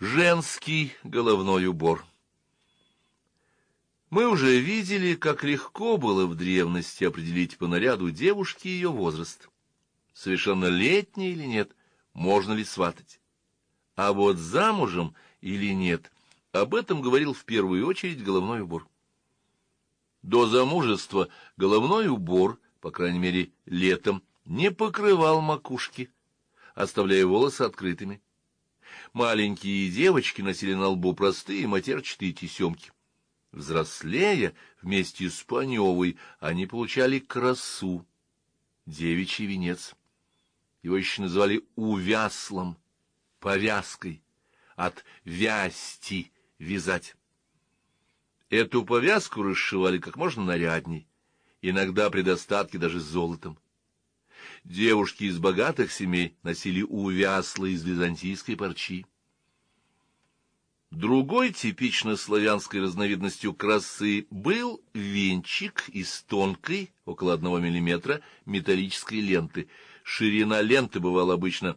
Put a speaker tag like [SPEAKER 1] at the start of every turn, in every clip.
[SPEAKER 1] Женский головной убор. Мы уже видели, как легко было в древности определить по наряду девушки ее возраст. Совершеннолетняя или нет, можно ли сватать. А вот замужем или нет, об этом говорил в первую очередь головной убор. До замужества головной убор, по крайней мере летом, не покрывал макушки, оставляя волосы открытыми. Маленькие девочки носили на лбу простые матерчатые тесемки. Взрослея, вместе с Паневой, они получали красу, девичий венец. Его еще называли увяслом, повязкой, от вясти — вязать. Эту повязку расшивали как можно нарядней, иногда при достатке даже с золотом. Девушки из богатых семей носили увясла из византийской парчи. Другой типично славянской разновидностью красы был венчик из тонкой, около 1 мм, металлической ленты. Ширина ленты бывала обычно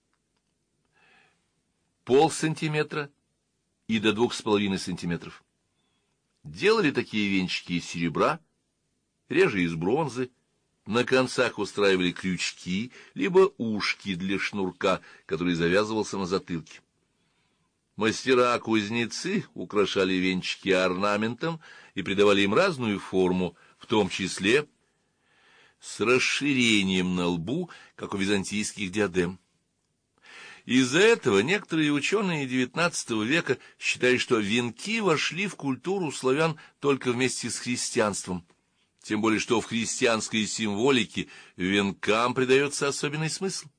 [SPEAKER 1] 0,5 сантиметра и до 2,5 сантиметров. Делали такие венчики из серебра, реже из бронзы. На концах устраивали крючки, либо ушки для шнурка, который завязывался на затылке. Мастера-кузнецы украшали венчики орнаментом и придавали им разную форму, в том числе с расширением на лбу, как у византийских диадем. Из-за этого некоторые ученые XIX века считают, что венки вошли в культуру славян только вместе с христианством. Тем более, что в христианской символике венкам придается особенный смысл.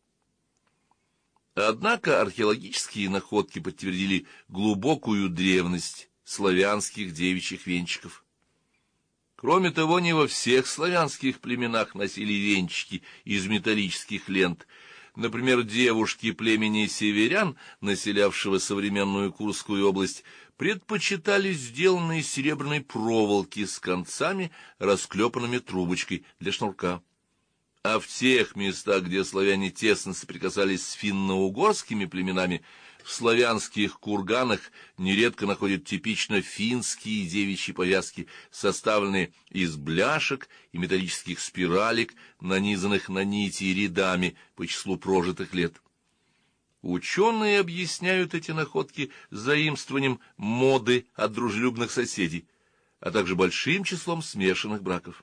[SPEAKER 1] Однако археологические находки подтвердили глубокую древность славянских девичьих венчиков. Кроме того, не во всех славянских племенах носили венчики из металлических лент. Например, девушки племени северян, населявшего современную Курскую область, предпочитали сделанные из серебряной проволоки с концами, расклепанными трубочкой для шнурка. А в тех местах, где славяне тесно соприкасались с финно-угорскими племенами, в славянских курганах нередко находят типично финские девичьи повязки, составленные из бляшек и металлических спиралек, нанизанных на нити рядами по числу прожитых лет. Ученые объясняют эти находки заимствованием моды от дружелюбных соседей, а также большим числом смешанных браков.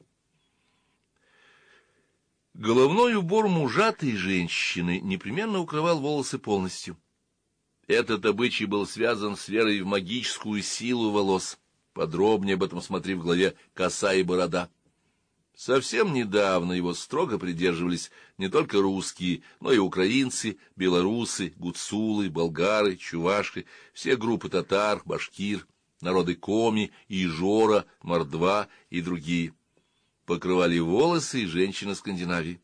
[SPEAKER 1] Головной убор мужатой женщины непременно укрывал волосы полностью. Этот обычай был связан с верой в магическую силу волос. Подробнее об этом смотри в главе «Коса и борода». Совсем недавно его строго придерживались не только русские, но и украинцы, белорусы, гуцулы, болгары, чуваши, все группы татар, башкир, народы Коми, Ижора, Мордва и другие. Покрывали волосы и женщины Скандинавии.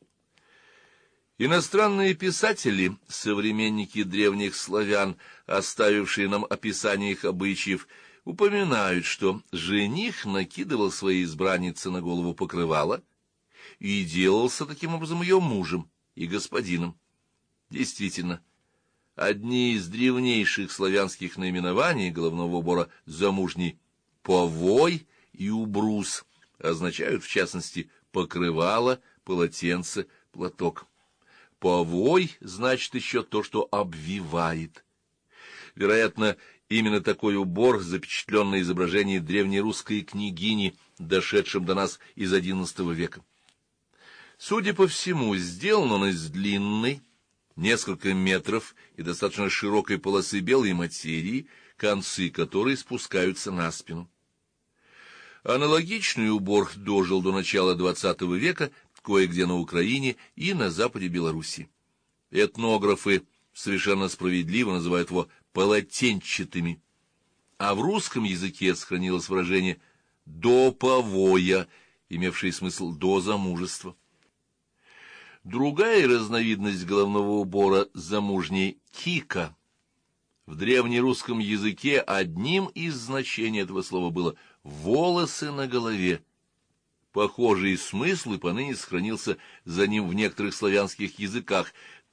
[SPEAKER 1] Иностранные писатели, современники древних славян, оставившие нам описание их обычаев, упоминают, что жених накидывал своей избраннице на голову покрывало и делался таким образом ее мужем и господином. Действительно, одни из древнейших славянских наименований головного убора замужней «повой» и «убрус» означают, в частности, покрывало, полотенце, платок. «Повой» значит еще то, что обвивает. Вероятно, именно такой убор запечатлен на изображении древнерусской княгини, дошедшем до нас из XI века. Судя по всему, сделан он из длинной, несколько метров и достаточно широкой полосы белой материи, концы которой спускаются на спину. Аналогичный убор дожил до начала XX века кое-где на Украине и на западе Белоруссии. Этнографы совершенно справедливо называют его полотенчатыми, а в русском языке сохранилось выражение «до повоя», имевшее смысл «до замужества». Другая разновидность головного убора замужней — кика. В древнерусском языке одним из значений этого слова было «волосы на голове». Похожий смысл и поныне сохранился за ним в некоторых славянских языках.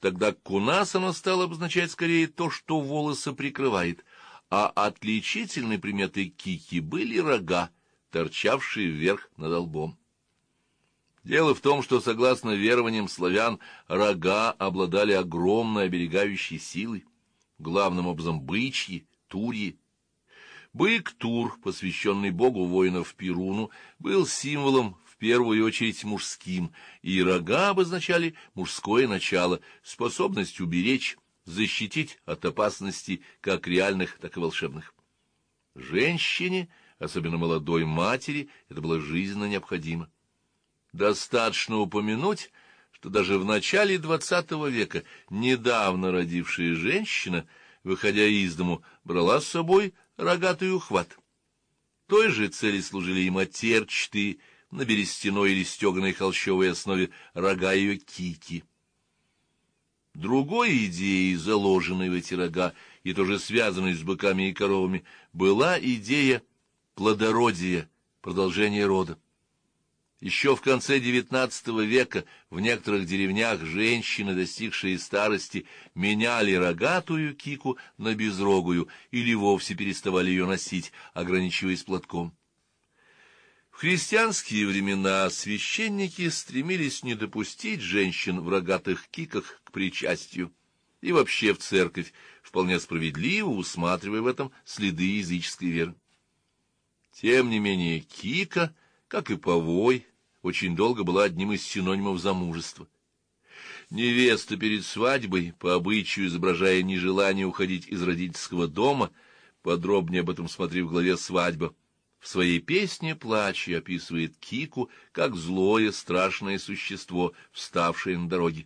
[SPEAKER 1] тогда как у нас оно стало обозначать скорее то, что волосы прикрывает, а отличительной приметой кики были рога, торчавшие вверх над лбом. Дело в том, что, согласно верованиям славян, рога обладали огромной оберегающей силой, главным образом бычьи, турьи. Бык Тур, посвященный богу воинов Перуну, был символом в первую очередь мужским, и рога обозначали мужское начало, способность уберечь, защитить от опасностей как реальных, так и волшебных. Женщине, особенно молодой матери, это было жизненно необходимо. Достаточно упомянуть, что даже в начале XX века недавно родившая женщина, выходя из дому, брала с собой рогатый ухват. Той же цели служили и матерчатые на берестяной или стеганой холщовой основе рога ее кики. Другой идеей, заложенной в эти рога и тоже связанной с быками и коровами, была идея плодородия, продолжения рода. Еще в конце XIX века в некоторых деревнях женщины, достигшие старости, меняли рогатую кику на безрогую или вовсе переставали ее носить, ограничиваясь платком. В христианские времена священники стремились не допустить женщин в рогатых киках к причастию и вообще в церковь, вполне справедливо усматривая в этом следы языческой веры. Тем не менее кика, как и повой, очень долго была одним из синонимов замужества. Невеста перед свадьбой, по обычаю изображая нежелание уходить из родительского дома, подробнее об этом смотри в главе «Свадьба», в своей песне «Плача» описывает кику как злое, страшное существо, вставшее на дороге.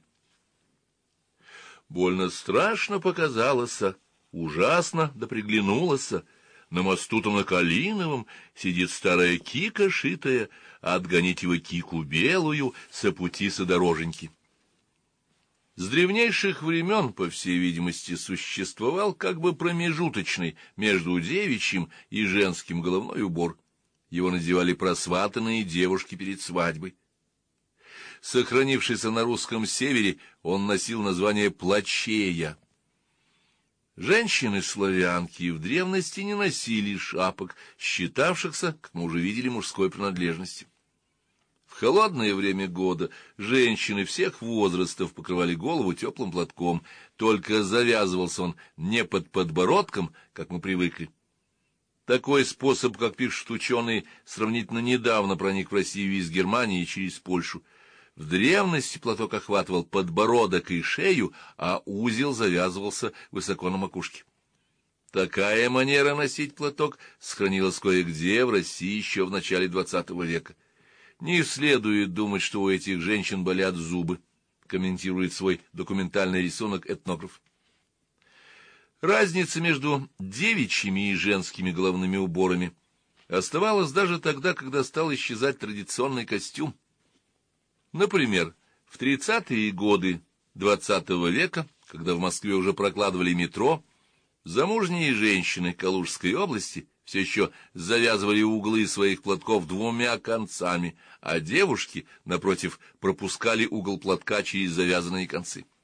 [SPEAKER 1] Больно страшно показалось, ужасно да приглянулось. На мосту-то на Калиновом сидит старая кика шитая, а отгонить его кику белую со пути содороженьки. С древнейших времен, по всей видимости, существовал как бы промежуточный между девичьим и женским головной убор. Его надевали просватанные девушки перед свадьбой. Сохранившийся на русском севере, он носил название «плачея». Женщины-славянки в древности не носили шапок, считавшихся, как мы уже видели, мужской принадлежностью. В холодное время года женщины всех возрастов покрывали голову теплым платком, только завязывался он не под подбородком, как мы привыкли. Такой способ, как пишут ученые, сравнительно недавно проник в Россию из Германии через Польшу. В древности платок охватывал подбородок и шею, а узел завязывался высоко на макушке. Такая манера носить платок сохранилась кое-где в России еще в начале XX века. Не следует думать, что у этих женщин болят зубы, комментирует свой документальный рисунок этнограф. Разница между девичьими и женскими головными уборами оставалась даже тогда, когда стал исчезать традиционный костюм. Например, в 30-е годы XX века, когда в Москве уже прокладывали метро, замужние женщины Калужской области все еще завязывали углы своих платков двумя концами, а девушки, напротив, пропускали угол платка через завязанные концы.